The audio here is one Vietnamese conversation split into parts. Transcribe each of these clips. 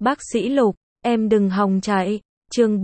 Bác sĩ Lục, em đừng hòng chạy. Chương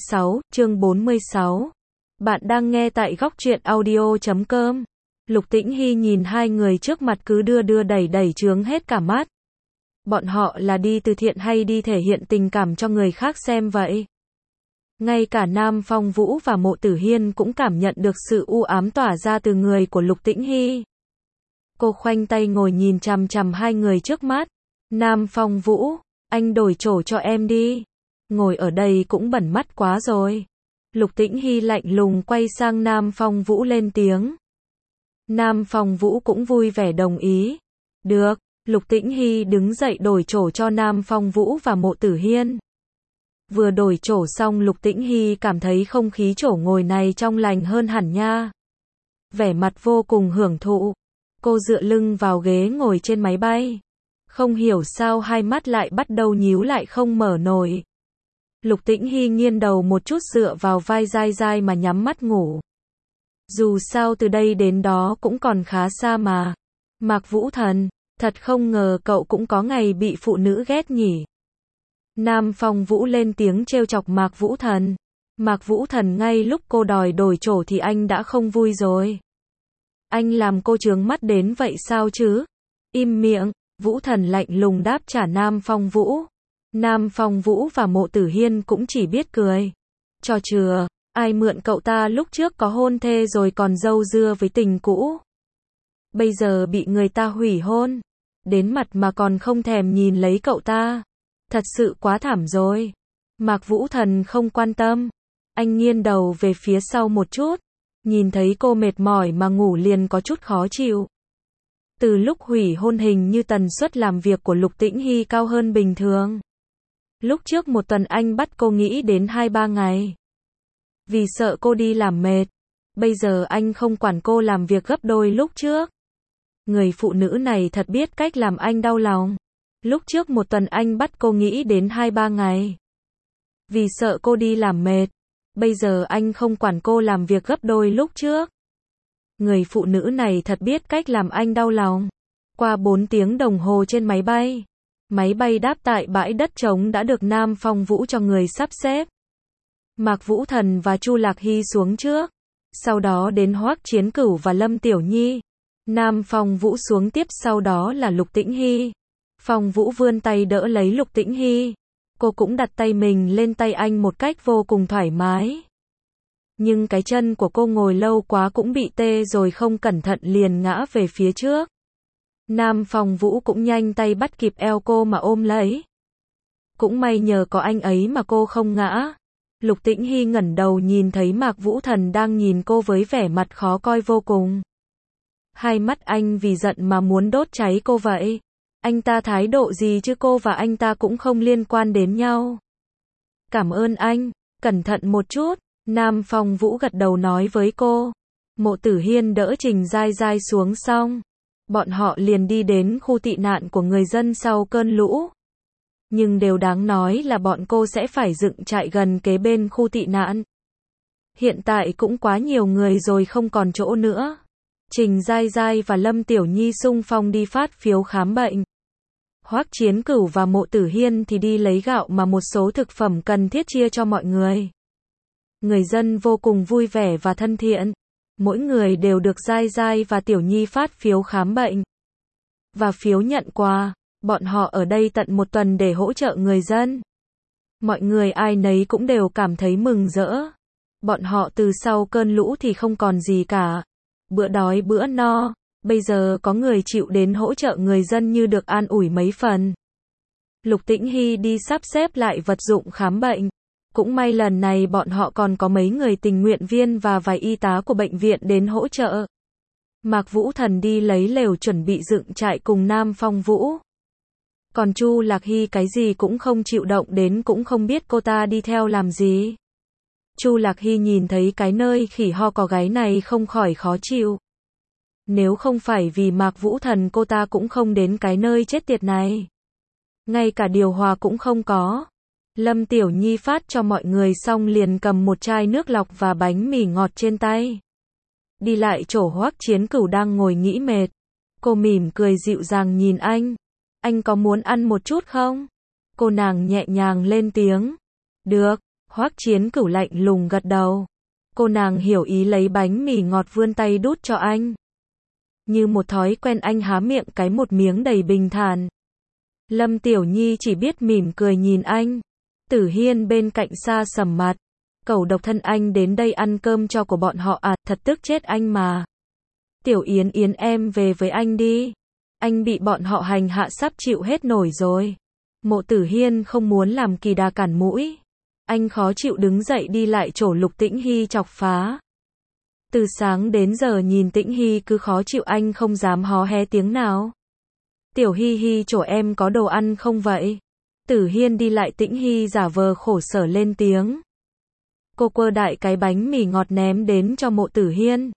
46. Bạn đang nghe tại góc truyện audio.com. Lục Tĩnh Hy nhìn hai người trước mặt cứ đưa đưa đẩy đẩy chướng hết cả mắt. Bọn họ là đi từ thiện hay đi thể hiện tình cảm cho người khác xem vậy? Ngay cả Nam Phong Vũ và Mộ Tử Hiên cũng cảm nhận được sự u ám tỏa ra từ người của Lục Tĩnh Hy. Cô khoanh tay ngồi nhìn chằm chằm hai người trước mắt. Nam Phong Vũ, anh đổi chỗ cho em đi. Ngồi ở đây cũng bẩn mắt quá rồi. Lục Tĩnh Hy lạnh lùng quay sang Nam Phong Vũ lên tiếng. Nam Phong Vũ cũng vui vẻ đồng ý. Được, Lục Tĩnh Hy đứng dậy đổi chỗ cho Nam Phong Vũ và Mộ Tử Hiên. Vừa đổi chỗ xong Lục Tĩnh Hy cảm thấy không khí chỗ ngồi này trong lành hơn hẳn nha. Vẻ mặt vô cùng hưởng thụ. Cô dựa lưng vào ghế ngồi trên máy bay. Không hiểu sao hai mắt lại bắt đầu nhíu lại không mở nổi. Lục Tĩnh Hy nghiêng đầu một chút dựa vào vai dai dai mà nhắm mắt ngủ. Dù sao từ đây đến đó cũng còn khá xa mà. Mạc Vũ Thần, thật không ngờ cậu cũng có ngày bị phụ nữ ghét nhỉ. Nam Phong Vũ lên tiếng trêu chọc Mạc Vũ Thần. Mạc Vũ Thần ngay lúc cô đòi đổi chỗ thì anh đã không vui rồi. Anh làm cô chướng mắt đến vậy sao chứ? Im miệng, Vũ Thần lạnh lùng đáp trả Nam Phong Vũ. Nam Phong Vũ và Mộ Tử Hiên cũng chỉ biết cười. Trò chừa, ai mượn cậu ta lúc trước có hôn thê rồi còn dâu dưa với tình cũ. Bây giờ bị người ta hủy hôn. Đến mặt mà còn không thèm nhìn lấy cậu ta. Thật sự quá thảm rồi. Mạc Vũ Thần không quan tâm. Anh nghiêng đầu về phía sau một chút. Nhìn thấy cô mệt mỏi mà ngủ liền có chút khó chịu. Từ lúc hủy hôn hình như tần suất làm việc của Lục Tĩnh Hy cao hơn bình thường. Lúc trước một tuần anh bắt cô nghĩ đến 2-3 ngày. Vì sợ cô đi làm mệt. Bây giờ anh không quản cô làm việc gấp đôi lúc trước. Người phụ nữ này thật biết cách làm anh đau lòng. Lúc trước một tuần anh bắt cô nghĩ đến 2-3 ngày. Vì sợ cô đi làm mệt. Bây giờ anh không quản cô làm việc gấp đôi lúc trước. Người phụ nữ này thật biết cách làm anh đau lòng. Qua 4 tiếng đồng hồ trên máy bay. Máy bay đáp tại bãi đất trống đã được Nam Phong Vũ cho người sắp xếp. Mạc Vũ Thần và Chu Lạc Hy xuống trước. Sau đó đến Hoắc Chiến Cửu và Lâm Tiểu Nhi. Nam Phong Vũ xuống tiếp sau đó là Lục Tĩnh Hy. Phong Vũ vươn tay đỡ lấy Lục Tĩnh Hy. Cô cũng đặt tay mình lên tay anh một cách vô cùng thoải mái. Nhưng cái chân của cô ngồi lâu quá cũng bị tê rồi không cẩn thận liền ngã về phía trước. Nam Phong Vũ cũng nhanh tay bắt kịp eo cô mà ôm lấy. Cũng may nhờ có anh ấy mà cô không ngã. Lục Tĩnh Hy ngẩng đầu nhìn thấy Mạc Vũ Thần đang nhìn cô với vẻ mặt khó coi vô cùng. Hai mắt anh vì giận mà muốn đốt cháy cô vậy. Anh ta thái độ gì chứ cô và anh ta cũng không liên quan đến nhau. Cảm ơn anh, cẩn thận một chút. Nam Phong Vũ gật đầu nói với cô. Mộ Tử Hiên đỡ Trình Giai Giai xuống xong. Bọn họ liền đi đến khu tị nạn của người dân sau cơn lũ. Nhưng điều đáng nói là bọn cô sẽ phải dựng trại gần kế bên khu tị nạn. Hiện tại cũng quá nhiều người rồi không còn chỗ nữa. Trình Giai Giai và Lâm Tiểu Nhi xung phong đi phát phiếu khám bệnh. Hoắc Chiến Cửu và Mộ Tử Hiên thì đi lấy gạo mà một số thực phẩm cần thiết chia cho mọi người. Người dân vô cùng vui vẻ và thân thiện. Mỗi người đều được Giai Giai và Tiểu Nhi phát phiếu khám bệnh. Và phiếu nhận quà. Bọn họ ở đây tận một tuần để hỗ trợ người dân. Mọi người ai nấy cũng đều cảm thấy mừng rỡ. Bọn họ từ sau cơn lũ thì không còn gì cả. Bữa đói bữa no. Bây giờ có người chịu đến hỗ trợ người dân như được an ủi mấy phần. Lục Tĩnh Hy đi sắp xếp lại vật dụng khám bệnh. Cũng may lần này bọn họ còn có mấy người tình nguyện viên và vài y tá của bệnh viện đến hỗ trợ. Mạc Vũ Thần đi lấy lều chuẩn bị dựng trại cùng Nam Phong Vũ. Còn Chu Lạc Hy cái gì cũng không chịu động đến cũng không biết cô ta đi theo làm gì. Chu Lạc Hy nhìn thấy cái nơi khỉ ho có gáy này không khỏi khó chịu. Nếu không phải vì Mạc Vũ Thần cô ta cũng không đến cái nơi chết tiệt này. Ngay cả điều hòa cũng không có. Lâm Tiểu Nhi phát cho mọi người xong liền cầm một chai nước lọc và bánh mì ngọt trên tay. Đi lại chỗ Hoắc Chiến Cửu đang ngồi nghĩ mệt. Cô mỉm cười dịu dàng nhìn anh. Anh có muốn ăn một chút không? Cô nàng nhẹ nhàng lên tiếng. Được, Hoắc Chiến Cửu lạnh lùng gật đầu. Cô nàng hiểu ý lấy bánh mì ngọt vươn tay đút cho anh. Như một thói quen anh há miệng cái một miếng đầy bình thản. Lâm Tiểu Nhi chỉ biết mỉm cười nhìn anh. Tử Hiên bên cạnh xa sầm mặt. Cẩu độc thân anh đến đây ăn cơm cho của bọn họ à, thật tức chết anh mà. Tiểu Yến Yến em về với anh đi. Anh bị bọn họ hành hạ sắp chịu hết nổi rồi. Mộ Tử Hiên không muốn làm kỳ đà cản mũi. Anh khó chịu đứng dậy đi lại chỗ Lục Tĩnh Hy chọc phá. Từ sáng đến giờ nhìn Tĩnh Hy cứ khó chịu anh không dám hó hé tiếng nào. Tiểu Hy Hy chỗ em có đồ ăn không vậy? Tử Hiên đi lại Tĩnh Hy giả vờ khổ sở lên tiếng. Cô quơ đại cái bánh mì ngọt ném đến cho Mộ Tử Hiên.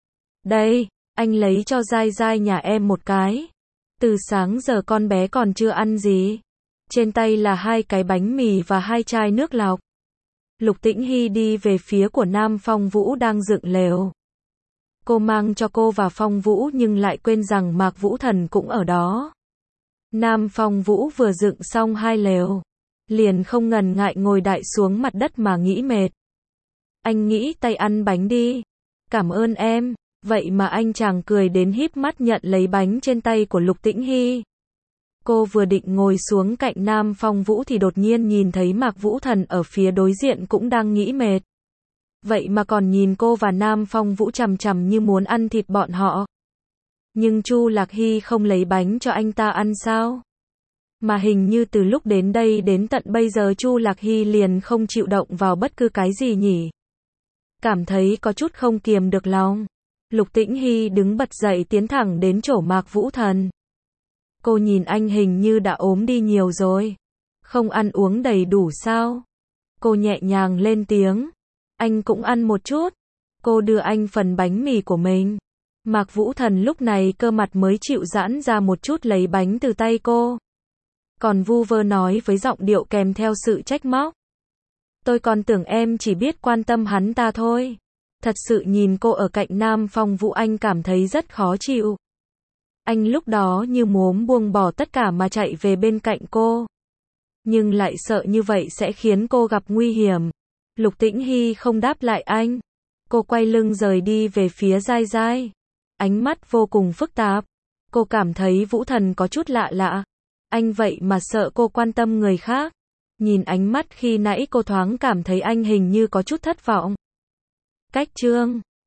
Đây, anh lấy cho Giai Giai nhà em một cái. Từ sáng giờ con bé còn chưa ăn gì. Trên tay là 2 cái bánh mì và 2 chai nước lọc. Lục Tĩnh Hy đi về phía của Nam Phong Vũ đang dựng lều. Cô mang cho cô và Phong Vũ nhưng lại quên rằng Mạc Vũ Thần cũng ở đó. Nam Phong Vũ vừa dựng xong 2 lều. Liền không ngần ngại ngồi đại xuống mặt đất mà nghĩ mệt. Anh nghĩ tay ăn bánh đi. Cảm ơn em. Vậy mà anh chàng cười đến híp mắt nhận lấy bánh trên tay của Lục Tĩnh Hy. Cô vừa định ngồi xuống cạnh Nam Phong Vũ thì đột nhiên nhìn thấy Mạc Vũ Thần ở phía đối diện cũng đang nghĩ mệt. Vậy mà còn nhìn cô và Nam Phong Vũ chằm chằm như muốn ăn thịt bọn họ. Nhưng Chu Lạc Hy không lấy bánh cho anh ta ăn sao? Mà hình như từ lúc đến đây đến tận bây giờ Chu Lạc Hy liền không chịu động vào bất cứ cái gì nhỉ? Cảm thấy có chút không kiềm được lòng. Lục Tĩnh Hy đứng bật dậy tiến thẳng đến chỗ Mạc Vũ Thần. Cô nhìn anh hình như đã ốm đi nhiều rồi. Không ăn uống đầy đủ sao? Cô nhẹ nhàng lên tiếng. Anh cũng ăn một chút. Cô đưa anh phần bánh mì của mình. Mạc Vũ Thần lúc này cơ mặt mới chịu giãn ra một chút lấy bánh từ tay cô. Còn vu vơ nói với giọng điệu kèm theo sự trách móc. Tôi còn tưởng em chỉ biết quan tâm hắn ta thôi. Thật sự nhìn cô ở cạnh Nam Phong Vũ anh cảm thấy rất khó chịu. Anh lúc đó như muốn buông bỏ tất cả mà chạy về bên cạnh cô. Nhưng lại sợ như vậy sẽ khiến cô gặp nguy hiểm. Lục Tĩnh Hy không đáp lại anh. Cô quay lưng rời đi về phía Giai Giai. Ánh mắt vô cùng phức tạp. Cô cảm thấy Vũ Thần có chút lạ lạ. Anh vậy mà sợ cô quan tâm người khác. Nhìn ánh mắt khi nãy cô thoáng cảm thấy anh hình như có chút thất vọng. Cách chương